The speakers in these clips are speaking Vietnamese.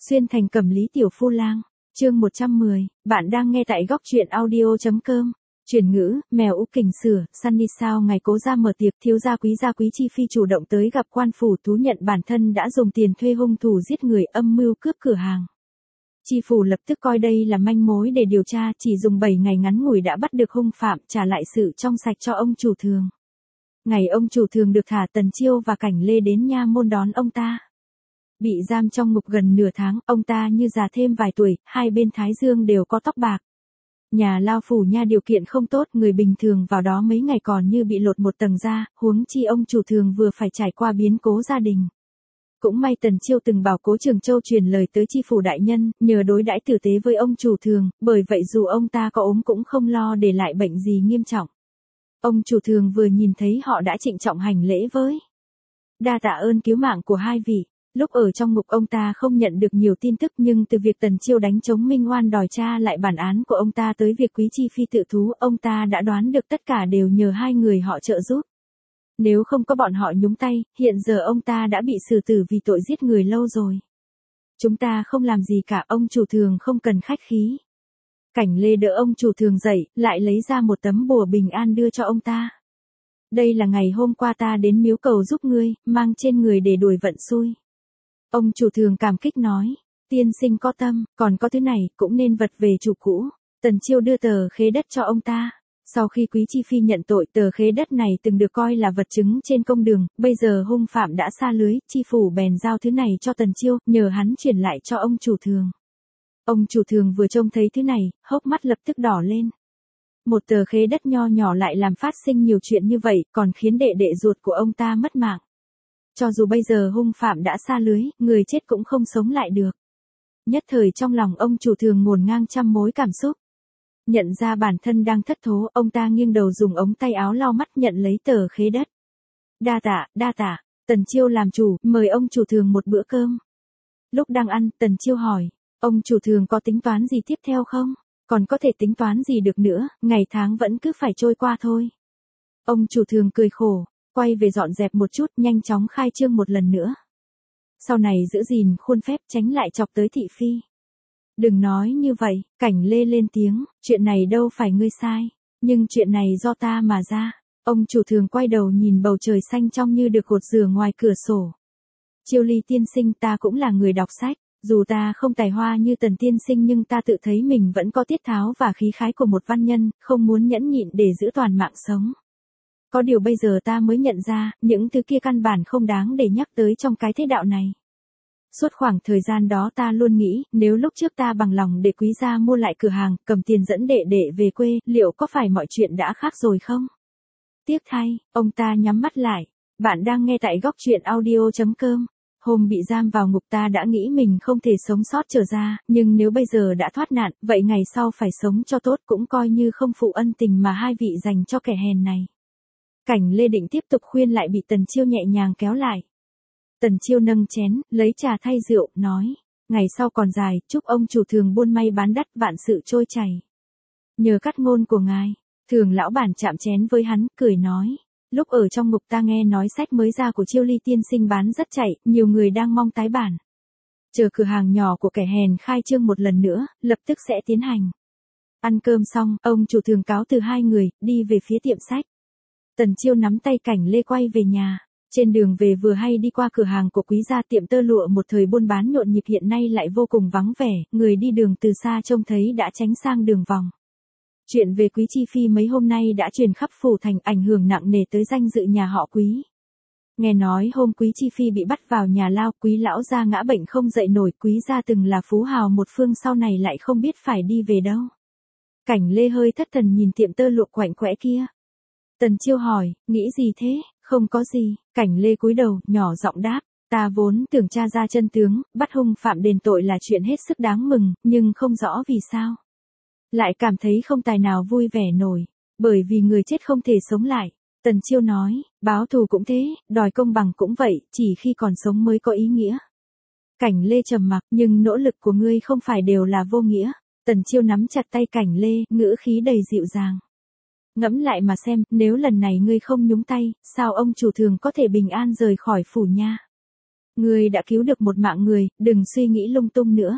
Xuyên thành Cẩm Lý tiểu phu lang. Chương 110, bạn đang nghe tại góc truyện audio.com. Chuyển ngữ, mèo Úc Kình sửa, Sunny sao ngày cố ra mở tiệc, thiếu gia quý chi phi chủ động tới gặp quan phủ thú nhận bản thân đã dùng tiền thuê hung thủ giết người âm mưu cướp cửa hàng. Chi phủ lập tức coi đây là manh mối để điều tra, chỉ dùng 7 ngày ngắn ngủi đã bắt được hung phạm, trả lại sự trong sạch cho ông chủ thường. Ngày ông chủ thường được thả, Tần Chiêu và Cảnh Lê đến nha môn đón ông ta. Bị giam trong ngục gần nửa tháng, ông ta như già thêm vài tuổi, hai bên thái dương đều có tóc bạc. Nhà lao phủ nha điều kiện không tốt, người bình thường vào đó mấy ngày còn như bị lột một tầng da, huống chi ông chủ thường vừa phải trải qua biến cố gia đình. Cũng may Tần Chiêu từng bảo Cố Trường Châu truyền lời tới chi phủ đại nhân, nhờ đối đãi tử tế với ông chủ thường, bởi vậy dù ông ta có ốm cũng không lo để lại bệnh gì nghiêm trọng. Ông chủ thường vừa nhìn thấy họ đã trịnh trọng hành lễ với. Đa tạ ơn cứu mạng của hai vị. Lúc ở trong ngục ông ta không nhận được nhiều tin tức, nhưng từ việc Tần Chiêu đánh chống Minh Oan đòi tra lại bản án của ông ta tới việc quý chi phi tự thú, ông ta đã đoán được tất cả đều nhờ hai người họ trợ giúp. Nếu không có bọn họ nhúng tay, hiện giờ ông ta đã bị xử tử vì tội giết người lâu rồi. Chúng ta không làm gì cả, ông chủ thường không cần khách khí. Cảnh Lê đỡ ông chủ thường dậy, lại lấy ra một tấm bùa bình an đưa cho ông ta. Đây là ngày hôm qua ta đến miếu cầu giúp ngươi, mang trên người để đuổi vận xui. Ông chủ thường cảm kích nói, tiên sinh có tâm, còn có thứ này, cũng nên vật về chủ cũ. Tần Chiêu đưa tờ khế đất cho ông ta. Sau khi quý chi phi nhận tội, tờ khế đất này từng được coi là vật chứng trên công đường, bây giờ hung phạm đã sa lưới, chi phủ bèn giao thứ này cho Tần Chiêu, nhờ hắn chuyển lại cho ông chủ thường. Ông chủ thường vừa trông thấy thứ này, hốc mắt lập tức đỏ lên. Một tờ khế đất nho nhỏ lại làm phát sinh nhiều chuyện như vậy, còn khiến đệ đệ ruột của ông ta mất mạng. Cho dù bây giờ hung phạm đã sa lưới, người chết cũng không sống lại được. Nhất thời trong lòng ông chủ thường ngổn ngang trăm mối cảm xúc. Nhận ra bản thân đang thất thố, ông ta nghiêng đầu dùng ống tay áo lau mắt nhận lấy tờ khế đất. Đa tạ, Tần Chiêu làm chủ, mời ông chủ thường một bữa cơm. Lúc đang ăn, Tần Chiêu hỏi, ông chủ thường có tính toán gì tiếp theo không? Còn có thể tính toán gì được nữa, ngày tháng vẫn cứ phải trôi qua thôi. Ông chủ thường cười khổ, quay về dọn dẹp một chút, nhanh chóng khai trương một lần nữa. Sau này giữ gìn khuôn phép, tránh lại chọc tới thị phi. Đừng nói như vậy, Cảnh Lê lên tiếng, chuyện này đâu phải ngươi sai, nhưng chuyện này do ta mà ra. Ông chủ thường quay đầu nhìn bầu trời xanh trong như được gột rửa ngoài cửa sổ. Chiêu Ly tiên sinh, ta cũng là người đọc sách, dù ta không tài hoa như Tần tiên sinh nhưng ta tự thấy mình vẫn có tiết tháo và khí khái của một văn nhân, không muốn nhẫn nhịn để giữ toàn mạng sống. Có điều bây giờ ta mới nhận ra, những thứ kia căn bản không đáng để nhắc tới trong cái thế đạo này. Suốt khoảng thời gian đó ta luôn nghĩ, nếu lúc trước ta bằng lòng để quý gia mua lại cửa hàng, cầm tiền dẫn đệ đệ về quê, liệu có phải mọi chuyện đã khác rồi không? Tiếc thay, ông ta nhắm mắt lại. Bạn đang nghe tại góc truyện audio.com. Hôm bị giam vào ngục ta đã nghĩ mình không thể sống sót trở ra, nhưng nếu bây giờ đã thoát nạn, vậy ngày sau phải sống cho tốt cũng coi như không phụ ân tình mà hai vị dành cho kẻ hèn này. Cảnh Lê định tiếp tục khuyên lại bị Tần Chiêu nhẹ nhàng kéo lại. Tần Chiêu nâng chén, lấy trà thay rượu, nói, ngày sau còn dài, chúc ông chủ thường buôn may bán đắt, vạn sự trôi chảy. Nhờ cắt ngôn của ngài, Thường lão bản chạm chén với hắn, cười nói, lúc ở trong ngục ta nghe nói sách mới ra của Chiêu Ly tiên sinh bán rất chạy, nhiều người đang mong tái bản. Chờ cửa hàng nhỏ của kẻ hèn khai trương một lần nữa, lập tức sẽ tiến hành. Ăn cơm xong, ông chủ thường cáo từ hai người, đi về phía tiệm sách. Tần Chiêu nắm tay Cảnh Lê quay về nhà. Trên đường về vừa hay đi qua cửa hàng của quý gia, tiệm tơ lụa một thời buôn bán nhộn nhịp hiện nay lại vô cùng vắng vẻ, người đi đường từ xa trông thấy đã tránh sang đường vòng. Chuyện về quý chi phi mấy hôm nay đã truyền khắp phủ thành, ảnh hưởng nặng nề tới danh dự nhà họ Quý. Nghe nói hôm quý chi phi bị bắt vào nhà lao, quý lão gia ngã bệnh không dậy nổi, quý gia từng là phú hào một phương sau này lại không biết phải đi về đâu. Cảnh Lê hơi thất thần nhìn tiệm tơ lụa quạnh quẽ kia. Tần Chiêu hỏi, nghĩ gì thế? Không có gì, Cảnh Lê cúi đầu, nhỏ giọng đáp, ta vốn tưởng tra ra chân tướng, bắt hung phạm đền tội là chuyện hết sức đáng mừng, nhưng không rõ vì sao. Lại cảm thấy không tài nào vui vẻ nổi, bởi vì người chết không thể sống lại. Tần Chiêu nói, báo thù cũng thế, đòi công bằng cũng vậy, chỉ khi còn sống mới có ý nghĩa. Cảnh Lê trầm mặc, nhưng nỗ lực của ngươi không phải đều là vô nghĩa. Tần Chiêu nắm chặt tay Cảnh Lê, ngữ khí đầy dịu dàng. Ngẫm lại mà xem, nếu lần này ngươi không nhúng tay, sao ông chủ thường có thể bình an rời khỏi phủ nha? Ngươi đã cứu được một mạng người, đừng suy nghĩ lung tung nữa.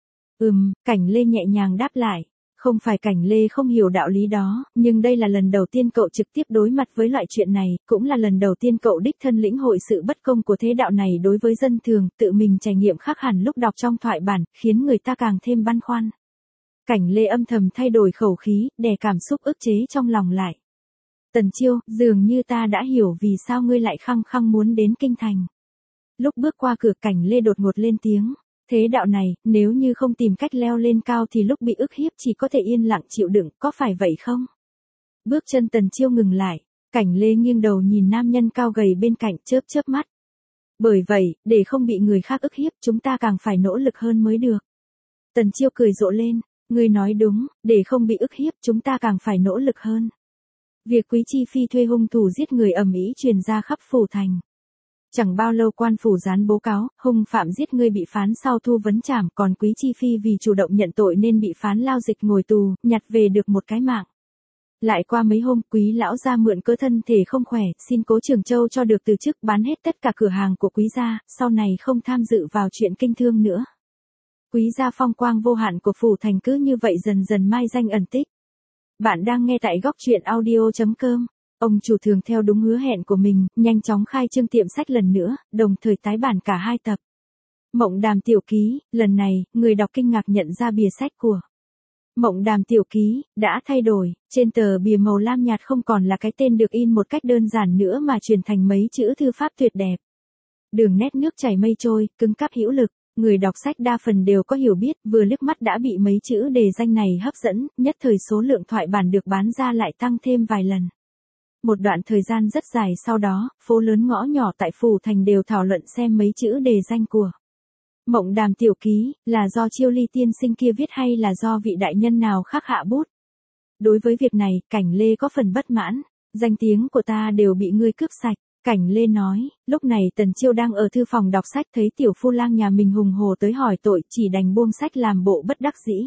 Cảnh Lê nhẹ nhàng đáp lại. Không phải Cảnh Lê không hiểu đạo lý đó, nhưng đây là lần đầu tiên cậu trực tiếp đối mặt với loại chuyện này, cũng là lần đầu tiên cậu đích thân lĩnh hội sự bất công của thế đạo này đối với dân thường, tự mình trải nghiệm khác hẳn lúc đọc trong thoại bản, khiến người ta càng thêm băn khoăn. Cảnh Lê âm thầm thay đổi khẩu khí, đè cảm xúc ức chế trong lòng lại. Tần Chiêu, dường như ta đã hiểu vì sao ngươi lại khăng khăng muốn đến kinh thành. Lúc bước qua cửa, Cảnh Lê đột ngột lên tiếng. Thế đạo này, nếu như không tìm cách leo lên cao thì lúc bị ức hiếp chỉ có thể yên lặng chịu đựng, có phải vậy không? Bước chân Tần Chiêu ngừng lại, Cảnh Lê nghiêng đầu nhìn nam nhân cao gầy bên cạnh, chớp chớp mắt. Bởi vậy, để không bị người khác ức hiếp, chúng ta càng phải nỗ lực hơn mới được. Tần Chiêu cười rộ lên, ngươi nói đúng, để không bị ức hiếp, chúng ta càng phải nỗ lực hơn. Việc Quý Chi Phi thuê hung thủ giết người ầm ĩ truyền ra khắp phủ thành. Chẳng bao lâu quan phủ dán bố cáo, hung phạm giết người bị phán sau thu vấn trảm, còn Quý Chi Phi vì chủ động nhận tội nên bị phán lao dịch ngồi tù, nhặt về được một cái mạng. Lại qua mấy hôm, Quý lão gia mượn cớ thân thể không khỏe, xin Cố Trường Châu cho được từ chức, bán hết tất cả cửa hàng của Quý gia, sau này không tham dự vào chuyện kinh thương nữa. Quý gia phong quang vô hạn của phủ thành cứ như vậy dần dần mai danh ẩn tích. Bạn đang nghe tại góc truyện audio.com. Ông chủ thường theo đúng hứa hẹn của mình, nhanh chóng khai trương tiệm sách lần nữa, đồng thời tái bản cả 2 tập. Mộng Đàm Tiểu Ký, lần này, người đọc kinh ngạc nhận ra bìa sách của Mộng Đàm Tiểu Ký đã thay đổi, trên tờ bìa màu lam nhạt không còn là cái tên được in một cách đơn giản nữa mà chuyển thành mấy chữ thư pháp tuyệt đẹp. Đường nét nước chảy mây trôi, cứng cáp hữu lực. Người đọc sách đa phần đều có hiểu biết, vừa liếc mắt đã bị mấy chữ đề danh này hấp dẫn, nhất thời số lượng thoại bản được bán ra lại tăng thêm vài lần. Một đoạn thời gian rất dài sau đó, phố lớn ngõ nhỏ tại phủ thành đều thảo luận xem mấy chữ đề danh của Mộng Đàm Tiểu Ký là do Chiêu Ly tiên sinh kia viết hay là do vị đại nhân nào khác hạ bút. Đối với việc này, Cảnh Lê có phần bất mãn, danh tiếng của ta đều bị ngươi cướp sạch. Cảnh Lê nói, lúc này Tần Chiêu đang ở thư phòng đọc sách thấy tiểu phu lang nhà mình hùng hồ tới hỏi tội, chỉ đành buông sách làm bộ bất đắc dĩ.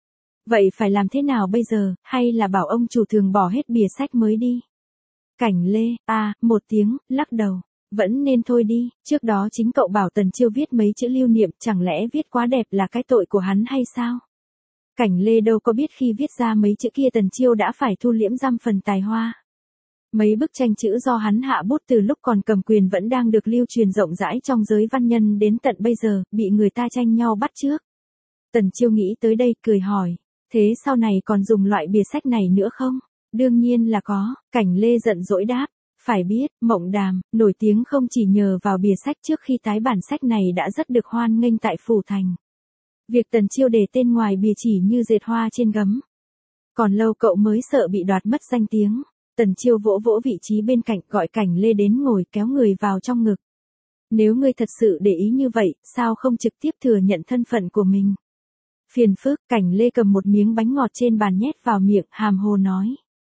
Vậy phải làm thế nào bây giờ, hay là bảo ông chủ thường bỏ hết bìa sách mới đi? Cảnh Lê, một tiếng, lắc đầu, vẫn nên thôi đi, trước đó chính cậu bảo Tần Chiêu viết mấy chữ lưu niệm, chẳng lẽ viết quá đẹp là cái tội của hắn hay sao? Cảnh Lê đâu có biết khi viết ra mấy chữ kia Tần Chiêu đã phải thu liễm giam phần tài hoa. Mấy bức tranh chữ do hắn hạ bút từ lúc còn cầm quyền vẫn đang được lưu truyền rộng rãi trong giới văn nhân đến tận bây giờ, bị người ta tranh nhau bắt chước. Tần Chiêu nghĩ tới đây, cười hỏi, thế sau này còn dùng loại bìa sách này nữa không? Đương nhiên là có, Cảnh Lê giận dỗi đáp, phải biết, Mộng Đàm, nổi tiếng không chỉ nhờ vào bìa sách trước khi tái bản sách này đã rất được hoan nghênh tại phủ thành. Việc Tần Chiêu để tên ngoài bìa chỉ như dệt hoa trên gấm. Còn lâu cậu mới sợ bị đoạt mất danh tiếng. Tần Chiêu vỗ vỗ vị trí bên cạnh gọi Cảnh Lê đến ngồi kéo người vào trong ngực. Nếu ngươi thật sự để ý như vậy, sao không trực tiếp thừa nhận thân phận của mình? Phiền phức, Cảnh Lê cầm một miếng bánh ngọt trên bàn nhét vào miệng, hàm hồ nói.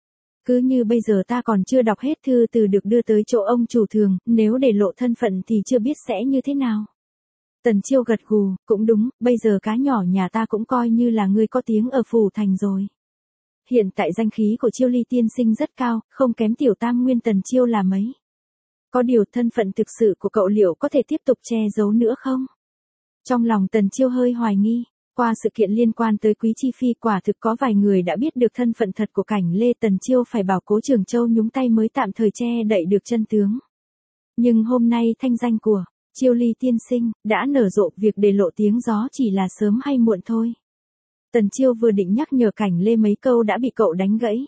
Cứ như bây giờ ta còn chưa đọc hết thư từ được đưa tới chỗ ông chủ thường, nếu để lộ thân phận thì chưa biết sẽ như thế nào. Tần Chiêu gật gù, cũng đúng, bây giờ cá nhỏ nhà ta cũng coi như là người có tiếng ở phủ thành rồi. Hiện tại danh khí của Chiêu Ly tiên sinh rất cao, không kém tiểu tam nguyên Tần Chiêu là mấy. Có điều thân phận thực sự của cậu liệu có thể tiếp tục che giấu nữa không? Trong lòng Tần Chiêu hơi hoài nghi, qua sự kiện liên quan tới Quý Chi Phi quả thực có vài người đã biết được thân phận thật của Cảnh Lê. Tần Chiêu phải bảo Cố Trường Châu nhúng tay mới tạm thời che đậy được chân tướng. Nhưng hôm nay thanh danh của Chiêu Ly tiên sinh đã nở rộ, việc để lộ tiếng gió chỉ là sớm hay muộn thôi. Tần Chiêu vừa định nhắc nhở Cảnh Lê mấy câu đã bị cậu đánh gãy.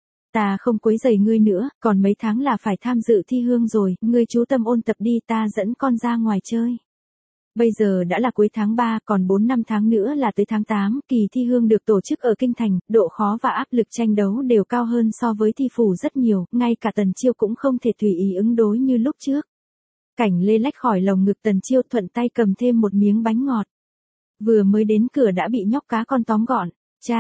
Ta không quấy rầy ngươi nữa, còn mấy tháng là phải tham dự thi hương rồi, ngươi chú tâm ôn tập đi, ta dẫn con ra ngoài chơi. Bây giờ đã là cuối tháng 3, còn 4-5 tháng nữa là tới tháng 8, kỳ thi hương được tổ chức ở Kinh Thành, độ khó và áp lực tranh đấu đều cao hơn so với thi phủ rất nhiều, ngay cả Tần Chiêu cũng không thể tùy ý ứng đối như lúc trước. Cảnh Lê lách khỏi lồng ngực Tần Chiêu, thuận tay cầm thêm một miếng bánh ngọt. Vừa mới đến cửa đã bị nhóc cá con tóm gọn.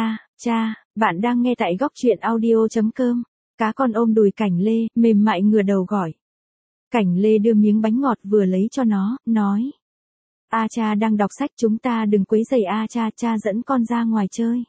Cha, bạn đang nghe tại góc truyện audio.com. Cá con ôm đùi Cảnh Lê, mềm mại ngửa đầu gọi. Cảnh Lê đưa miếng bánh ngọt vừa lấy cho nó, nói. Cha đang đọc sách, chúng ta đừng quấy rầy cha dẫn con ra ngoài chơi.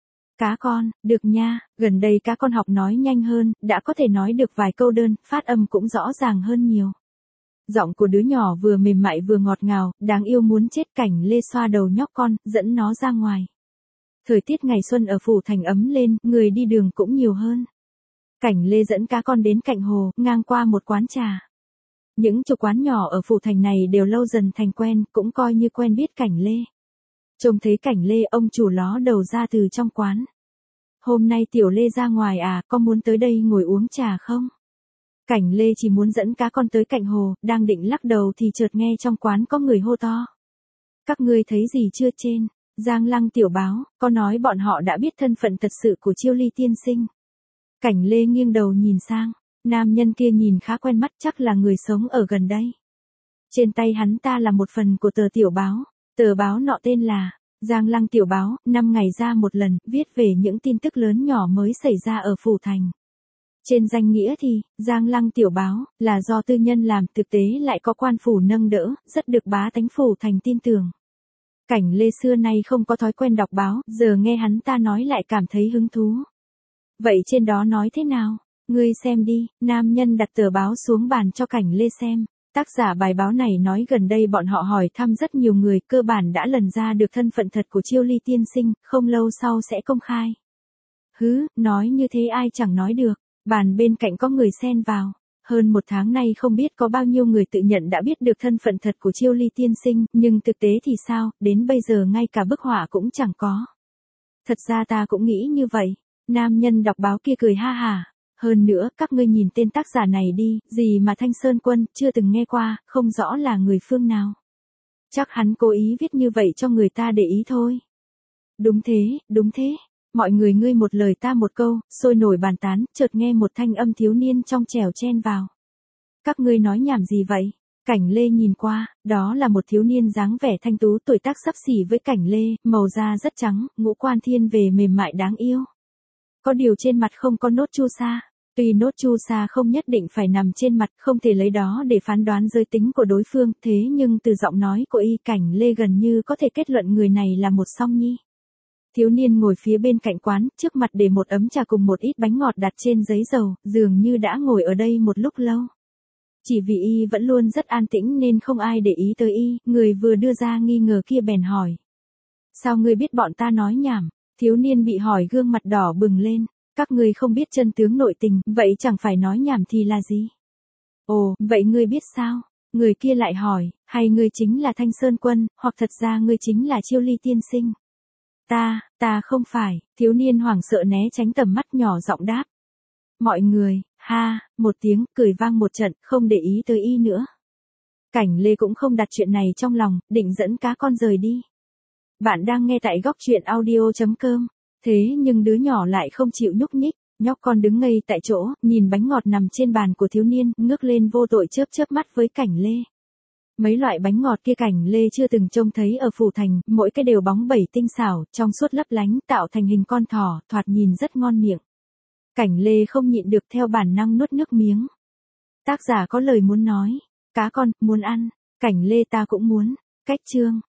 Cá con, được nha, gần đây cá con học nói nhanh hơn, đã có thể nói được vài câu đơn, phát âm cũng rõ ràng hơn nhiều. Giọng của đứa nhỏ vừa mềm mại vừa ngọt ngào, đáng yêu muốn chết. Cảnh Lê xoa đầu nhóc con, dẫn nó ra ngoài. Thời tiết ngày xuân ở phủ thành ấm lên, người đi đường cũng nhiều hơn. Cảnh Lê dẫn cá con đến cạnh hồ, ngang qua một quán trà. Những chủ quán nhỏ ở phủ thành này đều lâu dần thành quen, cũng coi như quen biết Cảnh Lê. Trông thấy Cảnh Lê, ông chủ ló đầu ra từ trong quán. Hôm nay Tiểu Lê ra ngoài à, có muốn tới đây ngồi uống trà không? Cảnh Lê chỉ muốn dẫn cá con tới cạnh hồ, đang định lắc đầu thì chợt nghe trong quán có người hô to. Các ngươi thấy gì chưa trên? Giang Lăng tiểu báo, có nói bọn họ đã biết thân phận thật sự của Chiêu Ly tiên sinh. Cảnh Lê nghiêng đầu nhìn sang, nam nhân kia nhìn khá quen mắt, chắc là người sống ở gần đây. Trên tay hắn ta là một phần của tờ tiểu báo, tờ báo nọ tên là Giang Lăng tiểu báo, 5 ngày ra một lần, viết về những tin tức lớn nhỏ mới xảy ra ở phủ thành. Trên danh nghĩa thì, Giang Lăng tiểu báo, là do tư nhân làm, thực tế lại có quan phủ nâng đỡ, rất được bá tánh phủ thành tin tưởng. Cảnh Lê xưa nay không có thói quen đọc báo, giờ nghe hắn ta nói lại cảm thấy hứng thú. Vậy trên đó nói thế nào? Ngươi xem đi. Nam nhân đặt tờ báo xuống bàn cho Cảnh Lê xem. Tác giả bài báo này nói gần đây bọn họ hỏi thăm rất nhiều người, cơ bản đã lần ra được thân phận thật của Chiêu Ly tiên sinh, không lâu sau sẽ công khai. Hứ, nói như thế ai chẳng nói được. Bàn bên cạnh có người xen vào. Hơn 1 tháng nay không biết có bao nhiêu người tự nhận đã biết được thân phận thật của Chiêu Ly tiên sinh, nhưng thực tế thì sao, đến bây giờ ngay cả bức họa cũng chẳng có. Thật ra ta cũng nghĩ như vậy. Nam nhân đọc báo kia cười ha hả. Hơn nữa, các ngươi nhìn tên tác giả này đi, gì mà Thanh Sơn Quân, chưa từng nghe qua, không rõ là người phương nào. Chắc hắn cố ý viết như vậy cho người ta để ý thôi. Đúng thế. Mọi người ngươi một lời ta một câu, sôi nổi bàn tán, chợt nghe một thanh âm thiếu niên trong trẻo chen vào. Các ngươi nói nhảm gì vậy? Cảnh Lê nhìn qua, đó là một thiếu niên dáng vẻ thanh tú, tuổi tác xấp xỉ với Cảnh Lê, màu da rất trắng, ngũ quan thiên về mềm mại đáng yêu. Có điều trên mặt không có nốt chu sa. Tuy nốt chu sa không nhất định phải nằm trên mặt, không thể lấy đó để phán đoán giới tính của đối phương, thế nhưng từ giọng nói của y, Cảnh Lê gần như có thể kết luận người này là một song nhi. Thiếu niên ngồi phía bên cạnh quán, trước mặt để một ấm trà cùng một ít bánh ngọt đặt trên giấy dầu, dường như đã ngồi ở đây một lúc lâu. Chỉ vì y vẫn luôn rất an tĩnh nên không ai để ý tới y, người vừa đưa ra nghi ngờ kia bèn hỏi. Sao ngươi biết bọn ta nói nhảm? Thiếu niên bị hỏi gương mặt đỏ bừng lên. Các ngươi không biết chân tướng nội tình, vậy chẳng phải nói nhảm thì là gì? Ồ, vậy ngươi biết sao? Người kia lại hỏi, hay ngươi chính là Thanh Sơn Quân, hoặc thật ra ngươi chính là Chiêu Ly tiên sinh? Ta không phải. Thiếu niên hoảng sợ né tránh tầm mắt, nhỏ giọng đáp. Mọi người, ha, một tiếng, cười vang một trận, không để ý tới y nữa. Cảnh Lê cũng không đặt chuyện này trong lòng, định dẫn cá con rời đi. Bạn đang nghe tại góc truyện audio.com. Thế nhưng đứa nhỏ lại không chịu nhúc nhích, nhóc con đứng ngây tại chỗ, nhìn bánh ngọt nằm trên bàn của thiếu niên, ngước lên vô tội chớp mắt với Cảnh Lê. Mấy loại bánh ngọt kia Cảnh Lê chưa từng trông thấy ở phủ thành, mỗi cái đều bóng bẩy tinh xảo, trong suốt lấp lánh, tạo thành hình con thỏ, thoạt nhìn rất ngon miệng. Cảnh Lê không nhịn được theo bản năng nuốt nước miếng. Tác giả có lời muốn nói, cá con, muốn ăn, Cảnh Lê ta cũng muốn. Cách chương